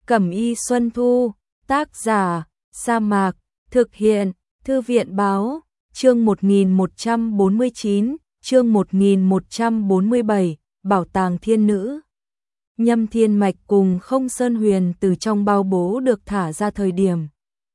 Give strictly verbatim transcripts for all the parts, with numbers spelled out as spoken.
Cẩm y Xuân Thu, tác giả, Sa Mạc, thực hiện, Thư viện báo, chương một nghìn một trăm bốn mươi chín, chương một nghìn một trăm bốn mươi bảy, Bảo tàng thiên nữ. Nhâm Thiên Mạch cùng Không Sơn Huyền từ trong bao bố được thả ra thời điểm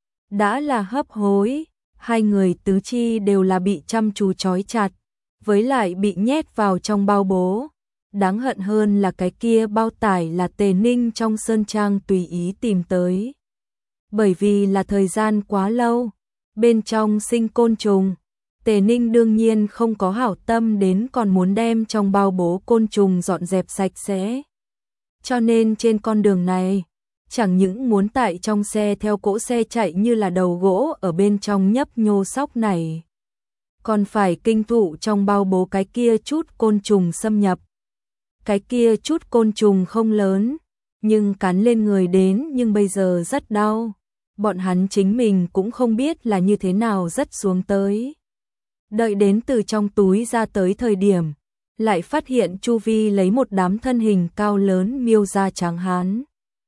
đã là hấp hối, hai người tứ chi đều là bị chăm chú trói chặt, với lại bị nhét vào trong bao bố. Đáng hận hơn là cái kia bao tải là Tề Ninh trong sơn trang tùy ý tìm tới. Bởi vì là thời gian quá lâu, bên trong sinh côn trùng, Tề Ninh đương nhiên không có hảo tâm đến còn muốn đem trong bao bố côn trùng dọn dẹp sạch sẽ. Cho nên trên con đường này, chẳng những muốn tại trong xe theo cỗ xe chạy như là đầu gỗ ở bên trong nhấp nhô sóc này, còn phải kinh thụ trong bao bố cái kia chút côn trùng xâm nhập. Cái kia chút côn trùng không lớn, nhưng cắn lên người đến nhưng bây giờ rất đau. Bọn hắn chính mình cũng không biết là như thế nào rất xuống tới. Đợi đến từ trong túi ra tới thời điểm, lại phát hiện chu vi lấy một đám thân hình cao lớn miêu da trắng hán.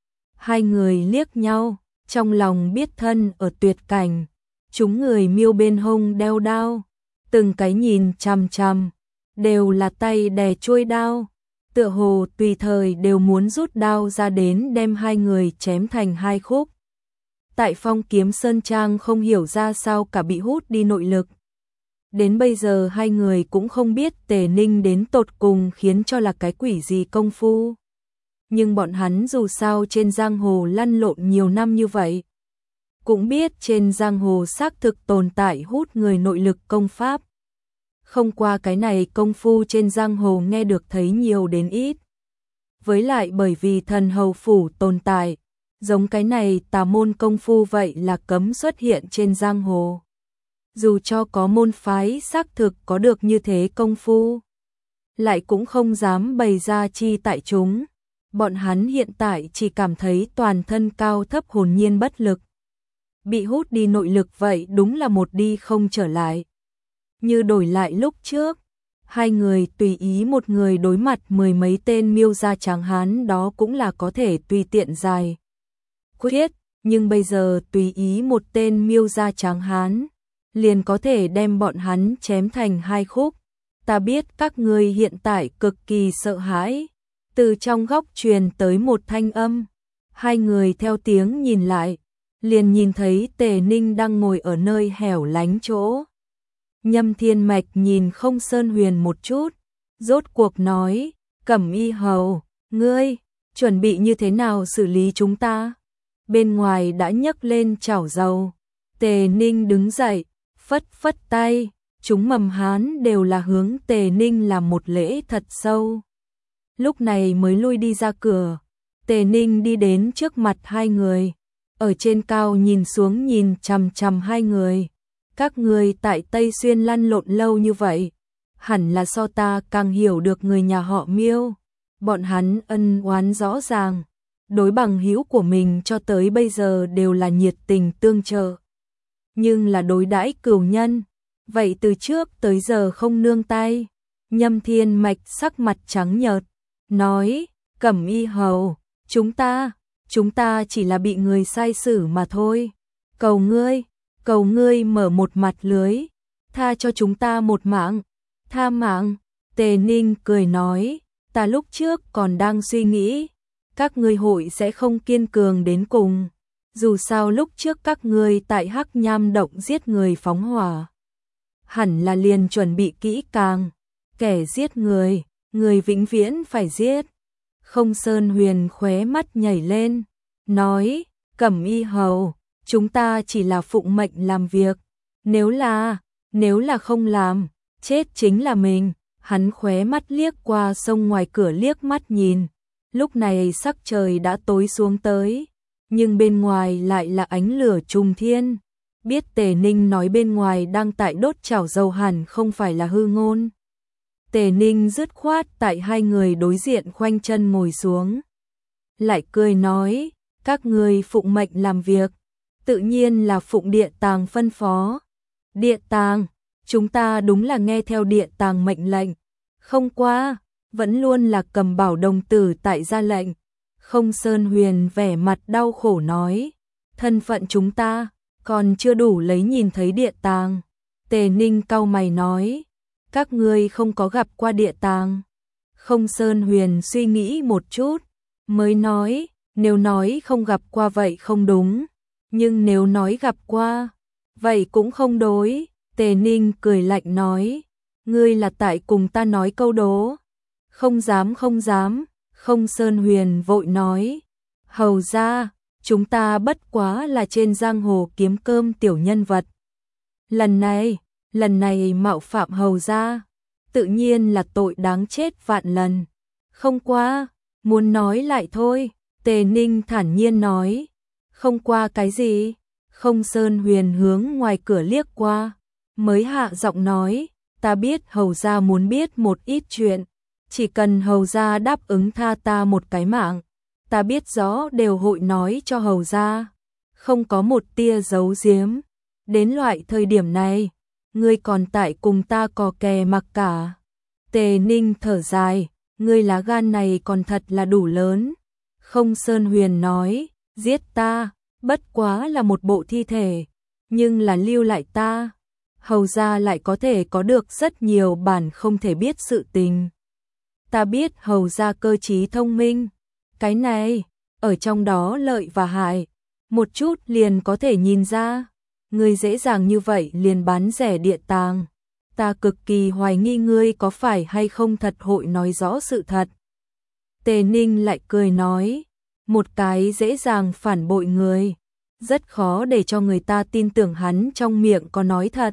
Hai người liếc nhau, trong lòng biết thân ở tuyệt cảnh. Chúng người miêu bên hông đeo đao, từng cái nhìn chằm chằm, đều là tay đè chuôi đao. Tựa hồ tùy thời đều muốn rút đao ra đến đem hai người chém thành hai khúc. Tại Phong Kiếm Sơn Trang không hiểu ra sao cả bị hút đi nội lực. Đến bây giờ hai người cũng không biết Tề Ninh đến tột cùng khiến cho là cái quỷ gì công phu. Nhưng bọn hắn dù sao trên giang hồ lăn lộn nhiều năm như vậy, cũng biết trên giang hồ xác thực tồn tại hút người nội lực công pháp. Không qua cái này công phu trên giang hồ nghe được thấy nhiều đến ít. Với lại bởi vì thần hầu phủ tồn tại, giống cái này tà môn công phu vậy là cấm xuất hiện trên giang hồ. Dù cho có môn phái xác thực có được như thế công phu, lại cũng không dám bày ra chi tại chúng. Bọn hắn hiện tại chỉ cảm thấy toàn thân cao thấp hồn nhiên bất lực. Bị hút đi nội lực vậy đúng là một đi không trở lại. Như đổi lại lúc trước, hai người tùy ý một người đối mặt mười mấy tên miêu da trắng hán đó cũng là có thể tùy tiện dài quyết, nhưng bây giờ tùy ý một tên miêu da trắng hán, liền có thể đem bọn hắn chém thành hai khúc. Ta biết các ngươi hiện tại cực kỳ sợ hãi. Từ trong góc truyền tới một thanh âm, hai người theo tiếng nhìn lại, liền nhìn thấy Tề Ninh đang ngồi ở nơi hẻo lánh chỗ. Nhâm Thiên Mạch nhìn Không Sơn Huyền một chút, rốt cuộc nói, Cẩm y hầu, ngươi, chuẩn bị như thế nào xử lý chúng ta? Bên ngoài đã nhấc lên chảo dầu. Tề Ninh đứng dậy, phất phất tay, chúng mầm hán đều là hướng Tề Ninh làm một lễ thật sâu. Lúc này mới lui đi ra cửa, Tề Ninh đi đến trước mặt hai người, ở trên cao nhìn xuống nhìn chằm chằm hai người. Các người tại Tây Xuyên lăn lộn lâu như vậy, hẳn là so ta càng hiểu được người nhà họ Miêu. Bọn hắn ân oán rõ ràng, đối bằng hữu của mình cho tới bây giờ đều là nhiệt tình tương trợ. Nhưng là đối đãi cửu nhân, vậy từ trước tới giờ không nương tay. Nhâm Thiên Mạch sắc mặt trắng nhợt, nói, Cẩm y hầu, chúng ta, chúng ta chỉ là bị người sai xử mà thôi. Cầu ngươi, cầu ngươi mở một mặt lưới, tha cho chúng ta một mạng. Tha mạng? Tề Ninh cười nói, ta lúc trước còn đang suy nghĩ, các ngươi hội sẽ không kiên cường đến cùng. Dù sao lúc trước các ngươi tại Hắc Nham động giết người phóng hỏa, hẳn là liền chuẩn bị kỹ càng. Kẻ giết người, người vĩnh viễn phải giết. Không Sơn Huyền khóe mắt nhảy lên, nói, Cẩm y hầu, chúng ta chỉ là phụng mệnh làm việc. Nếu là, nếu là không làm, chết chính là mình. Hắn khóe mắt liếc qua sông ngoài cửa liếc mắt nhìn. Lúc này sắc trời đã tối xuống tới, nhưng bên ngoài lại là ánh lửa trùng thiên. Biết Tề Ninh nói bên ngoài đang tại đốt chảo dầu hẳn không phải là hư ngôn. Tề Ninh dứt khoát tại hai người đối diện khoanh chân ngồi xuống. Lại cười nói, các người phụng mệnh làm việc, tự nhiên là phụng địa tàng phân phó. Địa tàng, chúng ta đúng là nghe theo địa tàng mệnh lệnh. Không qua, vẫn luôn là cầm bảo đồng tử tại ra lệnh. Không Sơn Huyền vẻ mặt đau khổ nói, thân phận chúng ta còn chưa đủ lấy nhìn thấy địa tàng. Tề Ninh cau mày nói, các ngươi không có gặp qua địa tàng. Không Sơn Huyền suy nghĩ một chút, mới nói, nếu nói không gặp qua vậy không đúng, nhưng nếu nói gặp qua, vậy cũng không đối. Tề Ninh cười lạnh nói, ngươi là tại cùng ta nói câu đố. Không dám không dám. Không Sơn Huyền vội nói, hầu ra, chúng ta bất quá là trên giang hồ kiếm cơm tiểu nhân vật. Lần này, lần này mạo phạm hầu ra, tự nhiên là tội đáng chết vạn lần. Không qua, muốn nói lại thôi. Tề Ninh thản nhiên nói, không qua cái gì? Không Sơn Huyền hướng ngoài cửa liếc qua, mới hạ giọng nói, ta biết hầu ra muốn biết một ít chuyện. Chỉ cần hầu gia đáp ứng tha ta một cái mạng, ta biết rõ đều hội nói cho hầu gia, không có một tia giấu giếm. Đến loại thời điểm này, ngươi còn tại cùng ta cò kè mặc cả. Tề Ninh thở dài, ngươi lá gan này còn thật là đủ lớn. Không Sơn Huyền nói, giết ta, bất quá là một bộ thi thể, nhưng là lưu lại ta, hầu gia lại có thể có được rất nhiều bản không thể biết sự tình. Ta biết hầu gia cơ trí thông minh, cái này, ở trong đó lợi và hại, một chút liền có thể nhìn ra. Ngươi dễ dàng như vậy liền bán rẻ địa tàng, ta cực kỳ hoài nghi ngươi có phải hay không thật hội nói rõ sự thật. Tề Ninh lại cười nói, một cái dễ dàng phản bội người, rất khó để cho người ta tin tưởng hắn trong miệng có nói thật.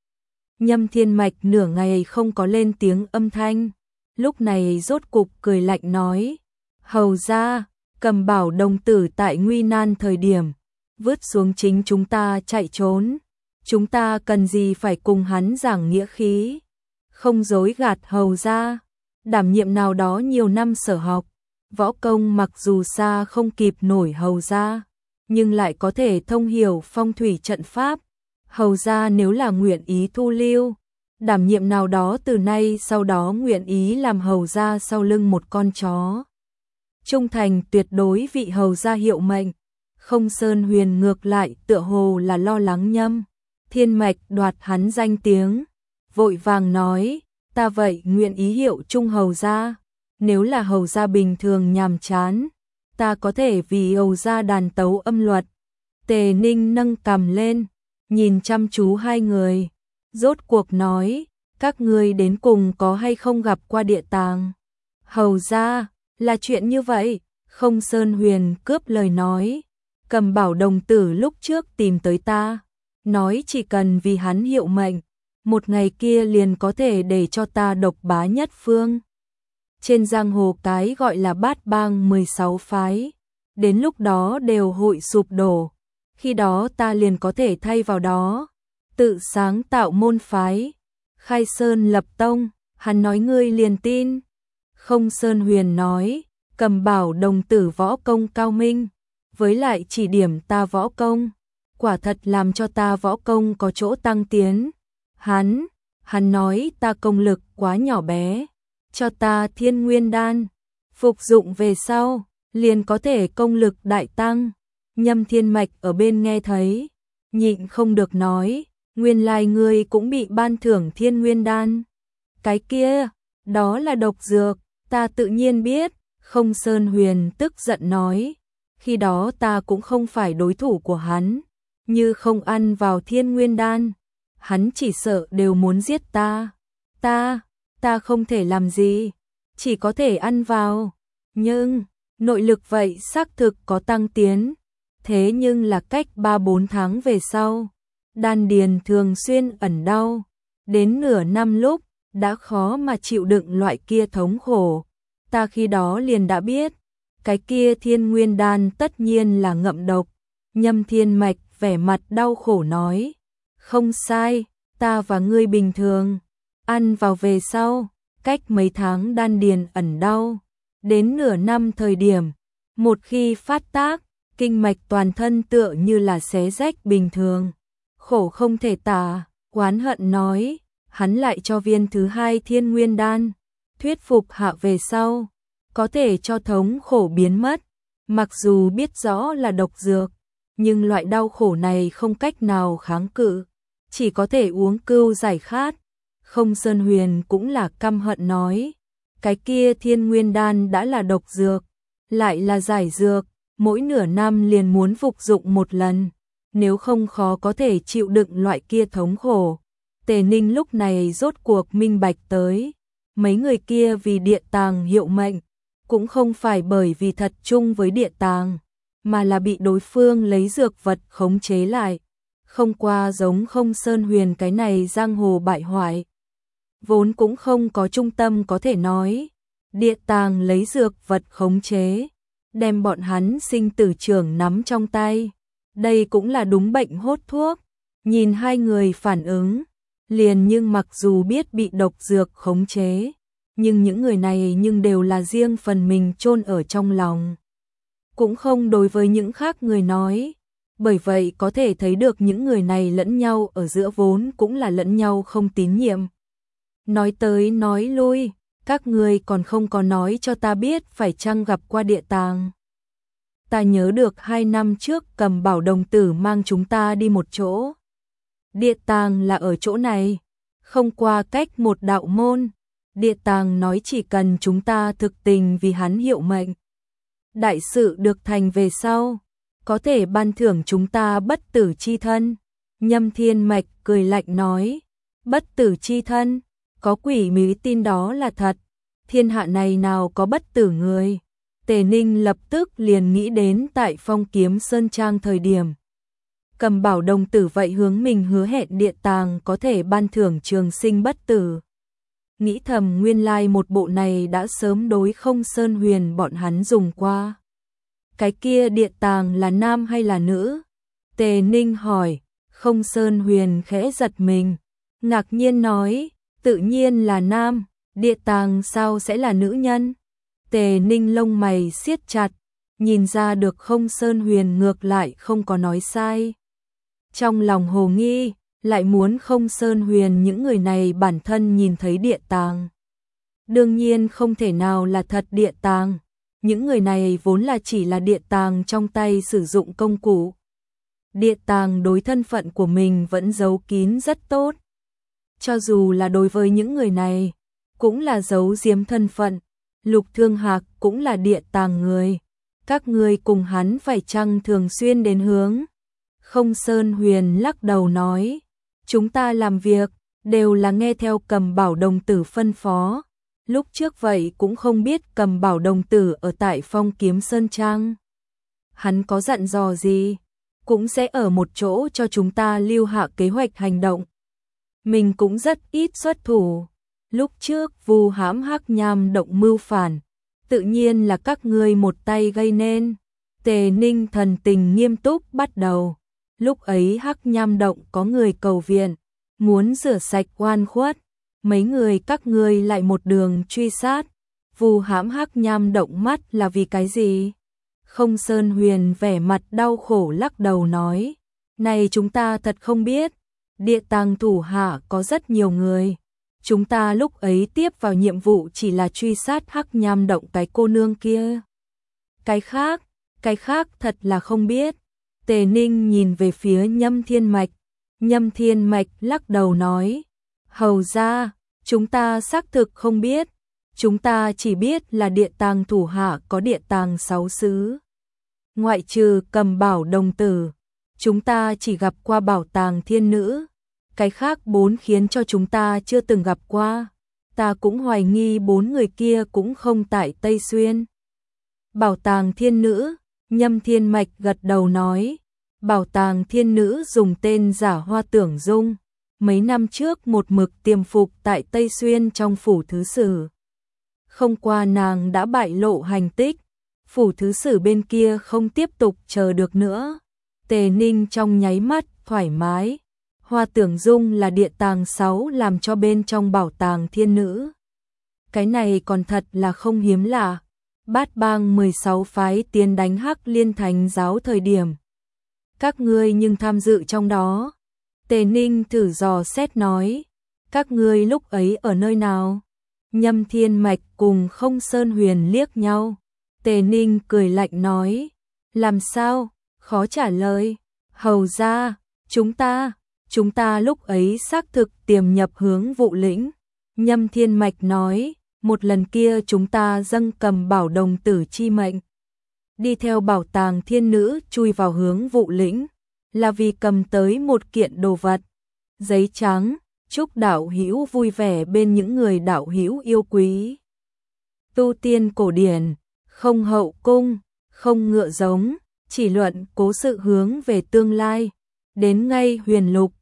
Nhâm Thiên Mạch nửa ngày không có lên tiếng âm thanh, lúc này rốt cục cười lạnh nói, hầu ra, Cầm Bảo đồng tử tại nguy nan thời điểm, vứt xuống chính chúng ta chạy trốn, chúng ta cần gì phải cùng hắn giảng nghĩa khí, không dối gạt hầu ra, đảm nhiệm nào đó nhiều năm sở học, võ công mặc dù xa không kịp nổi hầu ra, nhưng lại có thể thông hiểu phong thủy trận pháp, hầu ra nếu là nguyện ý thu lưu, đảm nhiệm nào đó từ nay sau đó nguyện ý làm hầu ra sau lưng một con chó. Trung thành tuyệt đối vị hầu ra hiệu mệnh. Không Sơn Huyền ngược lại tựa hồ là lo lắng Nhâm Thiên Mạch đoạt hắn danh tiếng, vội vàng nói, ta vậy nguyện ý hiệu trung hầu ra, nếu là hầu ra bình thường nhàm chán, ta có thể vì hầu ra đàn tấu âm luật. Tề Ninh nâng cằm lên, nhìn chăm chú hai người, rốt cuộc nói, các ngươi đến cùng có hay không gặp qua địa tàng? Hầu ra, là chuyện như vậy. Không Sơn Huyền cướp lời nói, Cầm Bảo đồng tử lúc trước tìm tới ta, nói chỉ cần vì hắn hiệu mệnh, một ngày kia liền có thể để cho ta độc bá nhất phương. Trên giang hồ cái gọi là bát bang mười sáu phái, đến lúc đó đều hội sụp đổ, khi đó ta liền có thể thay vào đó, tự sáng tạo môn phái, khai sơn lập tông. Hắn nói ngươi liền tin. Không Sơn Huyền nói, Cầm Bảo đồng tử võ công cao minh, với lại chỉ điểm ta võ công, quả thật làm cho ta võ công có chỗ tăng tiến. Hắn, hắn nói ta công lực quá nhỏ bé, cho ta Thiên Nguyên đan, phục dụng về sau, liền có thể công lực đại tăng. Nhâm Thiên Mạch ở bên nghe thấy, nhịn không được nói, nguyên lai ngươi cũng bị ban thưởng Thiên Nguyên đan. Cái kia, đó là độc dược, ta tự nhiên biết. Không Sơn Huyền tức giận nói, khi đó ta cũng không phải đối thủ của hắn, như không ăn vào Thiên Nguyên đan, hắn chỉ sợ đều muốn giết ta. Ta, ta không thể làm gì, chỉ có thể ăn vào, nhưng nội lực vậy xác thực có tăng tiến, thế nhưng là cách ba bốn tháng về sau, đan điền thường xuyên ẩn đau, đến nửa năm lúc, đã khó mà chịu đựng loại kia thống khổ. Ta khi đó liền đã biết, cái kia Thiên Nguyên đan tất nhiên là ngậm độc. Nhâm Thiên Mạch vẻ mặt đau khổ nói, không sai, ta và ngươi bình thường, ăn vào về sau, cách mấy tháng đan điền ẩn đau, đến nửa năm thời điểm, một khi phát tác, kinh mạch toàn thân tựa như là xé rách bình thường, khổ không thể tả. Oán hận nói, hắn lại cho viên thứ hai Thiên Nguyên đan, thuyết phục hạ về sau, có thể cho thống khổ biến mất. Mặc dù biết rõ là độc dược, nhưng loại đau khổ này không cách nào kháng cự, chỉ có thể uống cưu giải khát. Không Sơn Huyền cũng là căm hận nói, cái kia Thiên Nguyên đan đã là độc dược, lại là giải dược, mỗi nửa năm liền muốn phục dụng một lần, nếu không khó có thể chịu đựng loại kia thống khổ. Tề Ninh lúc này rốt cuộc minh bạch tới, mấy người kia vì địa tàng hiệu mệnh, cũng không phải bởi vì thật chung với địa tàng, mà là bị đối phương lấy dược vật khống chế lại, không qua giống Không Sơn Huyền cái này giang hồ bại hoại. Vốn cũng không có trung tâm có thể nói, địa tàng lấy dược vật khống chế, đem bọn hắn sinh tử trường nắm trong tay, đây cũng là đúng bệnh hốt thuốc. Nhìn hai người phản ứng, liền nhưng mặc dù biết bị độc dược khống chế, nhưng những người này nhưng đều là riêng phần mình chôn ở trong lòng, cũng không đối với những khác người nói, bởi vậy có thể thấy được những người này lẫn nhau ở giữa vốn cũng là lẫn nhau không tín nhiệm. Nói tới nói lui, các ngươi còn không có nói cho ta biết phải chăng gặp qua địa tàng. Ta nhớ được hai năm trước Cầm Bảo đồng tử mang chúng ta đi một chỗ. Địa tàng là ở chỗ này, không qua cách một đạo môn. Địa tàng nói chỉ cần chúng ta thực tình vì hắn hiệu mệnh, đại sự được thành về sau, có thể ban thưởng chúng ta bất tử chi thân. Nhâm Thiên Mạch cười lạnh nói, bất tử chi thân, có quỷ mí tin đó là thật, thiên hạ này nào có bất tử người. Tề Ninh lập tức liền nghĩ đến tại Phong Kiếm Sơn Trang thời điểm, Cầm Bảo đồng tử vậy hướng mình hứa hẹn địa tàng có thể ban thưởng trường sinh bất tử. Nghĩ thầm nguyên lai một bộ này đã sớm đối Không Sơn Huyền bọn hắn dùng qua. Cái kia địa tàng là nam hay là nữ? Tề Ninh hỏi. Không Sơn Huyền khẽ giật mình, ngạc nhiên nói, tự nhiên là nam, địa tàng sao sẽ là nữ nhân? Tề Ninh lông mày siết chặt, nhìn ra được Không Sơn Huyền ngược lại không có nói sai. Trong lòng hồ nghi, lại muốn Không Sơn Huyền những người này bản thân nhìn thấy địa tàng. Đương nhiên không thể nào là thật địa tàng, những người này vốn là chỉ là địa tàng trong tay sử dụng công cụ. Địa tàng đối thân phận của mình vẫn giấu kín rất tốt. Cho dù là đối với những người này, cũng là giấu giếm thân phận. Lục Thương Hạc cũng là địa tàng người. Các ngươi cùng hắn phải chăng thường xuyên đến hướng? Không Sơn Huyền lắc đầu nói, chúng ta làm việc, đều là nghe theo Cầm Bảo đồng tử phân phó. Lúc trước vậy cũng không biết Cầm Bảo đồng tử ở tại Phong Kiếm Sơn Trang. Hắn có dặn dò gì? Cũng sẽ ở một chỗ cho chúng ta lưu hạ kế hoạch hành động. Mình cũng rất ít xuất thủ. Lúc trước vu hãm Hắc Nham động mưu phản, tự nhiên là các ngươi một tay gây nên. Tề Ninh thần tình nghiêm túc bắt đầu. Lúc ấy Hắc Nham động có người cầu viện, muốn rửa sạch oan khuất, mấy người các ngươi lại một đường truy sát. Vu hãm Hắc Nham động mắt là vì cái gì? Không Sơn Huyền vẻ mặt đau khổ lắc đầu nói, này chúng ta thật không biết, địa tàng thủ hạ có rất nhiều người. Chúng ta lúc ấy tiếp vào nhiệm vụ chỉ là truy sát Hắc Nham động cái cô nương kia. Cái khác, cái khác thật là không biết. Tề Ninh nhìn về phía Nhâm Thiên Mạch. Nhâm Thiên Mạch lắc đầu nói, hầu ra, chúng ta xác thực không biết. Chúng ta chỉ biết là địa tàng thủ hạ có địa tàng sáu xứ. Ngoại trừ Cầm Bảo đồng tử, chúng ta chỉ gặp qua bảo tàng thiên nữ. Cái khác bốn khiến cho chúng ta chưa từng gặp qua. Ta cũng hoài nghi bốn người kia cũng không tại Tây Xuyên. Bảo tàng thiên nữ, Nhâm Thiên Mạch gật đầu nói. Bảo tàng thiên nữ dùng tên giả Hoa Tưởng Dung. Mấy năm trước một mực tiềm phục tại Tây Xuyên trong phủ thứ sử. Không qua nàng đã bại lộ hành tích. Phủ thứ sử bên kia không tiếp tục chờ được nữa. Tề Ninh trong nháy mắt thoải mái. Hoa Tưởng Dung là địa tàng sáu làm cho bên trong bảo tàng thiên nữ. Cái này còn thật là không hiếm lạ. Bát bang mười sáu phái tiến đánh Hắc Liên Thánh giáo thời điểm. Các ngươi nhưng tham dự trong đó. Tề Ninh thử dò xét nói. Các ngươi lúc ấy ở nơi nào? Nhâm Thiên Mạch cùng Không Sơn Huyền liếc nhau. Tề Ninh cười lạnh nói, làm sao, khó trả lời, hầu ra, chúng ta, chúng ta lúc ấy xác thực tiềm nhập hướng Vụ Lĩnh. Nhâm Thiên Mạch nói, một lần kia chúng ta dâng cầm bảo đồng tử chi mệnh, đi theo bảo tàng thiên nữ chui vào hướng Vụ Lĩnh, là vì cầm tới một kiện đồ vật, giấy trắng, chúc đạo hữu vui vẻ bên những người đạo hữu yêu quý. Tu tiên cổ điển, không hậu cung, không ngựa giống, chỉ luận cố sự hướng về tương lai, đến ngay huyền lục,